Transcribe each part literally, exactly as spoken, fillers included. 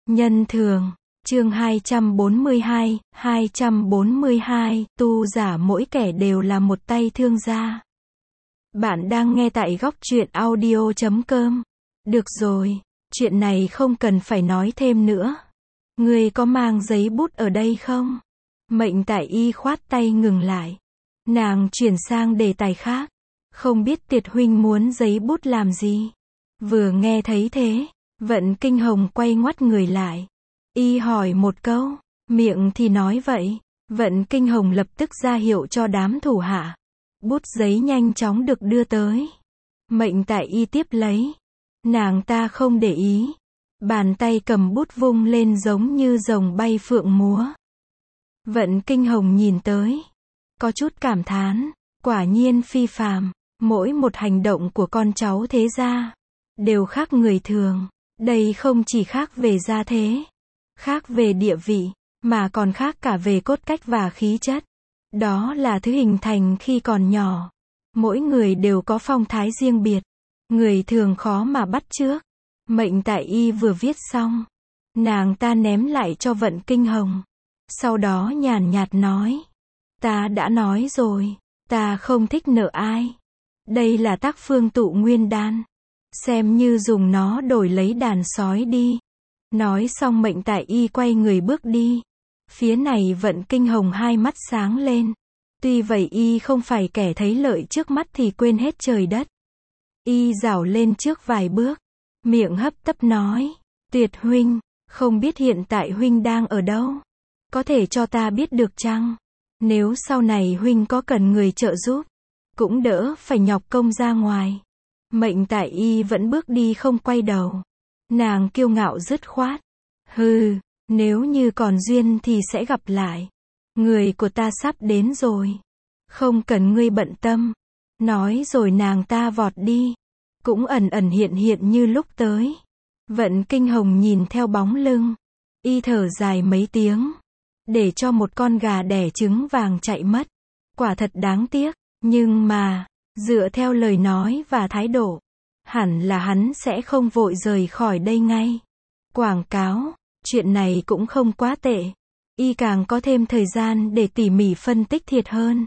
Nhân thường, chương hai trăm bốn mươi hai, hai trăm bốn mươi hai, tu giả mỗi kẻ đều là một tay thương gia. Bạn đang nghe tại góc truyện audio chấm com. Được rồi, chuyện này không cần phải nói thêm nữa. Ngươi có mang giấy bút ở đây không? Mệnh Tại Y khoát tay ngừng lại. Nàng chuyển sang đề tài khác. Không biết Tiệt huynh muốn giấy bút làm gì? Vừa nghe thấy thế, Vận Kinh Hồng quay ngoắt người lại. Y hỏi một câu, miệng thì nói vậy. Vận Kinh Hồng lập tức ra hiệu cho đám thủ hạ. Bút giấy nhanh chóng được đưa tới. Mệnh Tại Y tiếp lấy. Nàng ta không để ý. Bàn tay cầm bút vung lên giống như rồng bay phượng múa. Vận Kinh Hồng nhìn tới. Có chút cảm thán. Quả nhiên phi phàm. Mỗi một hành động của con cháu thế gia đều khác người thường. Đây không chỉ khác về gia thế, khác về địa vị, mà còn khác cả về cốt cách và khí chất. Đó là thứ hình thành khi còn nhỏ. Mỗi người đều có phong thái riêng biệt. Người thường khó mà bắt chước. Mệnh Tại Y vừa viết xong, nàng ta ném lại cho Vận Kinh Hồng. Sau đó nhàn nhạt nói. Ta đã nói rồi, ta không thích nợ ai. Đây là tác phương tụ nguyên đan. Xem như dùng nó đổi lấy đàn sói đi. Nói xong Mệnh Tại Y quay người bước đi. Phía này Vận Kinh Hồng hai mắt sáng lên. Tuy vậy Y không phải kẻ thấy lợi trước mắt thì quên hết trời đất. Y rảo lên trước vài bước. Miệng hấp tấp nói. Tuyệt huynh, không biết hiện tại huynh đang ở đâu? Có thể cho ta biết được chăng? Nếu sau này huynh có cần người trợ giúp, cũng đỡ phải nhọc công ra ngoài. Mệnh Tại Y vẫn bước đi không quay đầu. Nàng kiêu ngạo dứt khoát. Hừ, nếu như còn duyên thì sẽ gặp lại. Người của ta sắp đến rồi. Không cần ngươi bận tâm. Nói rồi nàng ta vọt đi. Cũng ẩn ẩn hiện hiện như lúc tới. Vận Kinh Hồng nhìn theo bóng lưng. Y thở dài mấy tiếng. Để cho một con gà đẻ trứng vàng chạy mất. Quả thật đáng tiếc. Nhưng mà, dựa theo lời nói và thái độ, hẳn là hắn sẽ không vội rời khỏi đây ngay. Quảng cáo, chuyện này cũng không quá tệ. Y càng có thêm thời gian để tỉ mỉ phân tích thiệt hơn.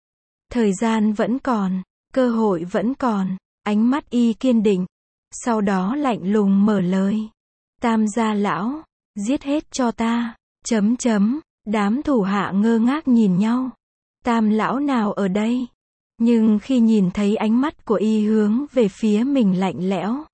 Thời gian vẫn còn, cơ hội vẫn còn, ánh mắt Y kiên định. Sau đó lạnh lùng mở lời. Tam gia lão, giết hết cho ta, chấm chấm, đám thủ hạ ngơ ngác nhìn nhau. Tam lão nào ở đây? Nhưng khi nhìn thấy ánh mắt của Y hướng về phía mình lạnh lẽo,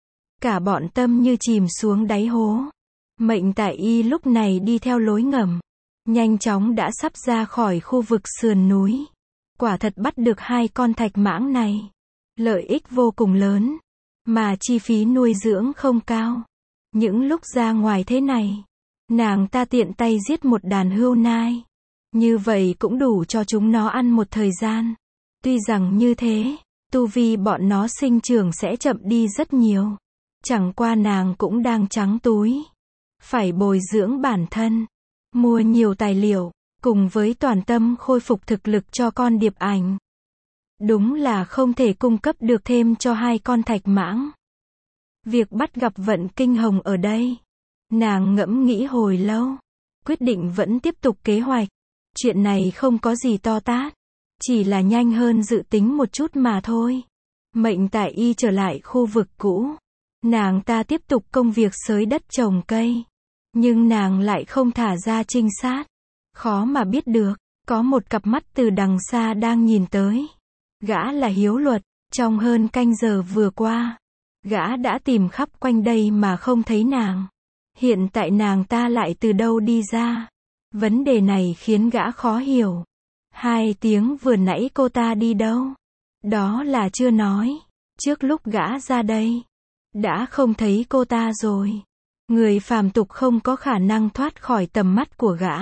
cả bọn tâm như chìm xuống đáy hố. Mệnh Tại Y lúc này đi theo lối ngầm, nhanh chóng đã sắp ra khỏi khu vực sườn núi. Quả thật bắt được hai con thạch mãng này, lợi ích vô cùng lớn, mà chi phí nuôi dưỡng không cao. Những lúc ra ngoài thế này, nàng ta tiện tay giết một đàn hươu nai. Như vậy cũng đủ cho chúng nó ăn một thời gian. Tuy rằng như thế, tu vi bọn nó sinh trưởng sẽ chậm đi rất nhiều. Chẳng qua nàng cũng đang trắng túi. Phải bồi dưỡng bản thân, mua nhiều tài liệu, cùng với toàn tâm khôi phục thực lực cho con điệp ảnh. Đúng là không thể cung cấp được thêm cho hai con thạch mãng. Việc bắt gặp Vận Kinh Hồng ở đây, nàng ngẫm nghĩ hồi lâu, quyết định vẫn tiếp tục kế hoạch. Chuyện này không có gì to tát, chỉ là nhanh hơn dự tính một chút mà thôi. Mệnh Tại Y trở lại khu vực cũ. Nàng ta tiếp tục công việc xới đất trồng cây. Nhưng nàng lại không thả ra trinh sát. Khó mà biết được, có một cặp mắt từ đằng xa đang nhìn tới. Gã là Hiếu Luật. Trong hơn canh giờ vừa qua, gã đã tìm khắp quanh đây mà không thấy nàng. Hiện tại nàng ta lại từ đâu đi ra? Vấn đề này khiến gã khó hiểu. Hai tiếng vừa nãy cô ta đi đâu? Đó là chưa nói. Trước lúc gã ra đây, đã không thấy cô ta rồi. Người phàm tục không có khả năng thoát khỏi tầm mắt của gã.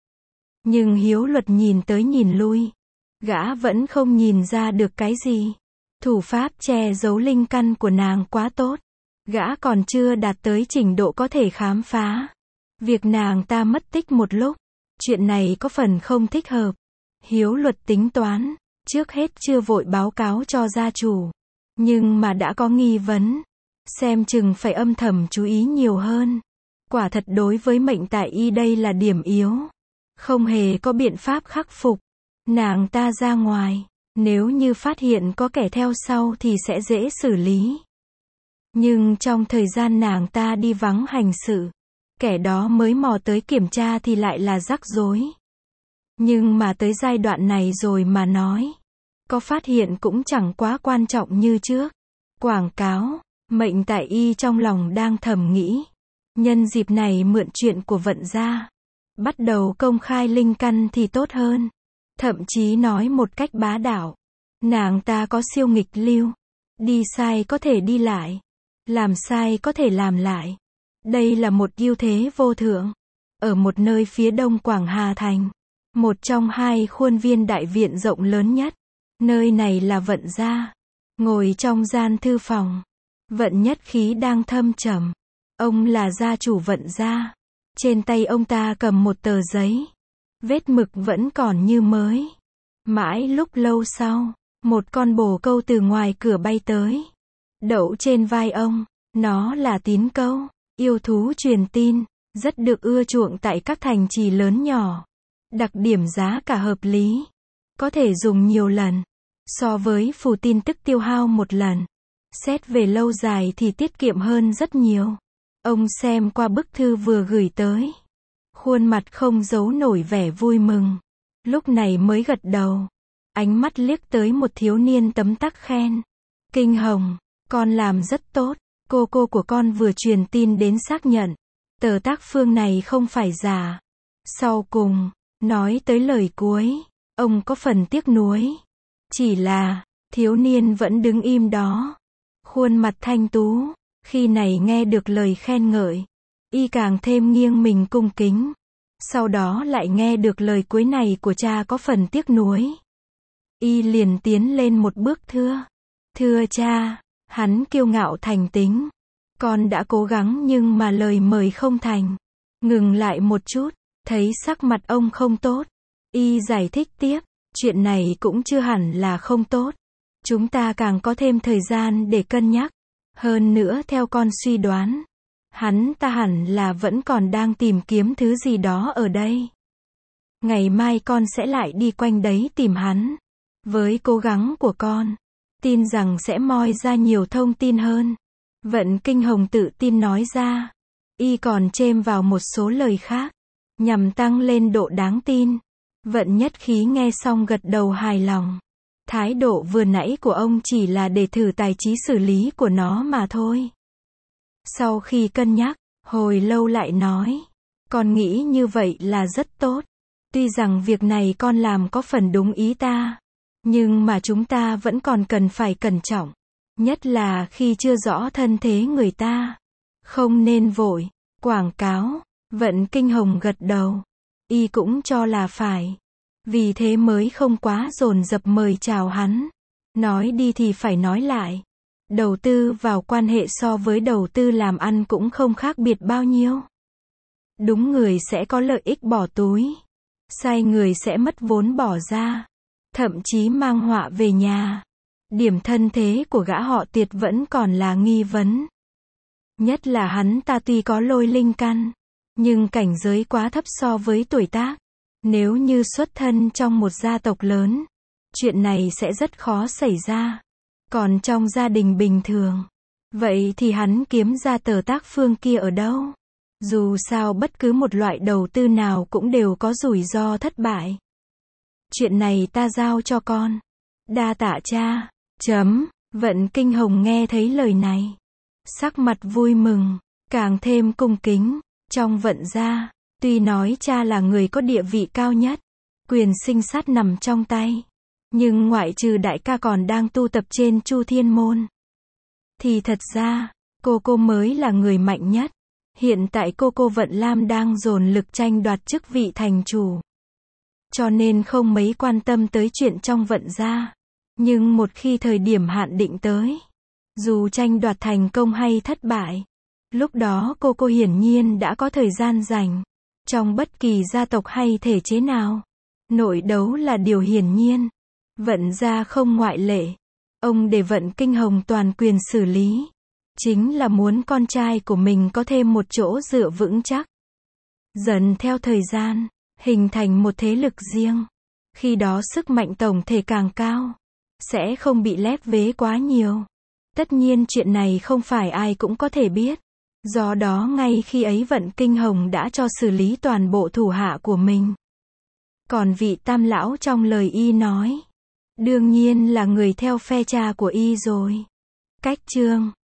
Nhưng Hiếu Luật nhìn tới nhìn lui, gã vẫn không nhìn ra được cái gì. Thủ pháp che giấu linh căn của nàng quá tốt. Gã còn chưa đạt tới trình độ có thể khám phá. Việc nàng ta mất tích một lúc, chuyện này có phần không thích hợp. Hiếu Luật tính toán, trước hết chưa vội báo cáo cho gia chủ. Nhưng mà đã có nghi vấn, xem chừng phải âm thầm chú ý nhiều hơn. Quả thật đối với mệnh tại y đây là điểm yếu. Không hề có biện pháp khắc phục. Nàng ta ra ngoài, nếu như phát hiện có kẻ theo sau thì sẽ dễ xử lý. Nhưng trong thời gian nàng ta đi vắng hành sự, kẻ đó mới mò tới kiểm tra thì lại là rắc rối. Nhưng mà tới giai đoạn này rồi mà nói, có phát hiện cũng chẳng quá quan trọng như trước. Quảng cáo, mệnh tại y trong lòng đang thầm nghĩ. Nhân dịp này mượn chuyện của vận gia, bắt đầu công khai linh căn thì tốt hơn. Thậm chí nói một cách bá đạo. Nàng ta có siêu nghịch lưu. Đi sai có thể đi lại. Làm sai có thể làm lại. Đây là một ưu thế vô thượng. Ở một nơi phía đông Quảng Hà Thành, một trong hai khuôn viên đại viện rộng lớn nhất. Nơi này là Vận gia. Ngồi trong gian thư phòng, Vận Nhất Khí đang thâm trầm. Ông là gia chủ Vận gia. Trên tay ông ta cầm một tờ giấy. Vết mực vẫn còn như mới. Mãi lúc lâu sau, một con bồ câu từ ngoài cửa bay tới. Đậu trên vai ông. Nó là tín câu, yêu thú truyền tin, rất được ưa chuộng tại các thành trì lớn nhỏ. Đặc điểm giá cả hợp lý. Có thể dùng nhiều lần. So với phù tin tức tiêu hao một lần. Xét về lâu dài thì tiết kiệm hơn rất nhiều. Ông xem qua bức thư vừa gửi tới. Khuôn mặt không giấu nổi vẻ vui mừng. Lúc này mới gật đầu. Ánh mắt liếc tới một thiếu niên tấm tắc khen. Kinh Hồng, con làm rất tốt. Cô cô của con vừa truyền tin đến xác nhận. Tờ tác phương này không phải giả. Sau cùng, nói tới lời cuối, ông có phần tiếc nuối. Chỉ là, thiếu niên vẫn đứng im đó. Khuôn mặt thanh tú. Khi này nghe được lời khen ngợi, y càng thêm nghiêng mình cung kính. Sau đó lại nghe được lời cuối này của cha có phần tiếc nuối. Y liền tiến lên một bước thưa. Thưa cha, hắn kiêu ngạo thành tính. Con đã cố gắng nhưng mà lời mời không thành. Ngừng lại một chút, thấy sắc mặt ông không tốt. Y giải thích tiếp, chuyện này cũng chưa hẳn là không tốt. Chúng ta càng có thêm thời gian để cân nhắc. Hơn nữa theo con suy đoán, hắn ta hẳn là vẫn còn đang tìm kiếm thứ gì đó ở đây. Ngày mai con sẽ lại đi quanh đấy tìm hắn. Với cố gắng của con, tin rằng sẽ moi ra nhiều thông tin hơn. Vận Kinh Hồng tự tin nói ra. Y còn chêm vào một số lời khác, nhằm tăng lên độ đáng tin. Vận Nhất Khí nghe xong gật đầu hài lòng. Thái độ vừa nãy của ông chỉ là để thử tài trí xử lý của nó mà thôi. Sau khi cân nhắc, hồi lâu lại nói. Con nghĩ như vậy là rất tốt. Tuy rằng việc này con làm có phần đúng ý ta. Nhưng mà chúng ta vẫn còn cần phải cẩn trọng. Nhất là khi chưa rõ thân thế người ta. Không nên vội. Quảng cáo. Vận Kinh Hồng gật đầu. Y cũng cho là phải. Vì thế mới không quá dồn dập mời chào hắn. Nói đi thì phải nói lại. Đầu tư vào quan hệ so với đầu tư làm ăn cũng không khác biệt bao nhiêu. Đúng người sẽ có lợi ích bỏ túi. Sai người sẽ mất vốn bỏ ra. Thậm chí mang họa về nhà. Điểm thân thế của gã họ Tiệt vẫn còn là nghi vấn. Nhất là hắn ta tuy có lôi linh căn, nhưng cảnh giới quá thấp so với tuổi tác. Nếu như xuất thân trong một gia tộc lớn, chuyện này sẽ rất khó xảy ra. Còn trong gia đình bình thường, vậy thì hắn kiếm ra tờ tác phương kia ở đâu? Dù sao bất cứ một loại đầu tư nào cũng đều có rủi ro thất bại. Chuyện này ta giao cho con. Đa tạ cha. Chấm. Vận Kinh Hồng nghe thấy lời này, sắc mặt vui mừng, càng thêm cung kính. Trong Vận gia, tuy nói cha là người có địa vị cao nhất, quyền sinh sát nằm trong tay, nhưng ngoại trừ đại ca còn đang tu tập trên Chu Thiên Môn, thì thật ra, cô cô mới là người mạnh nhất. Hiện tại cô cô Vận Lam đang dồn lực tranh đoạt chức vị thành chủ, cho nên không mấy quan tâm tới chuyện trong Vận gia. Nhưng một khi thời điểm hạn định tới, dù tranh đoạt thành công hay thất bại, lúc đó cô cô hiển nhiên đã có thời gian rảnh. Trong bất kỳ gia tộc hay thể chế nào, nội đấu là điều hiển nhiên. Vận gia không ngoại lệ. Ông để Vận Kinh Hồng toàn quyền xử lý. chính là muốn con trai của mình có thêm một chỗ dựa vững chắc. Dần theo thời gian, hình thành một thế lực riêng. Khi đó sức mạnh tổng thể càng cao, sẽ không bị lép vế quá nhiều. Tất nhiên chuyện này không phải ai cũng có thể biết. Do đó ngay khi ấy Vận Kinh Hồng đã cho xử lý toàn bộ thủ hạ của mình. Còn vị Tam lão trong lời y nói, đương nhiên là người theo phe cha của y rồi. Cách chương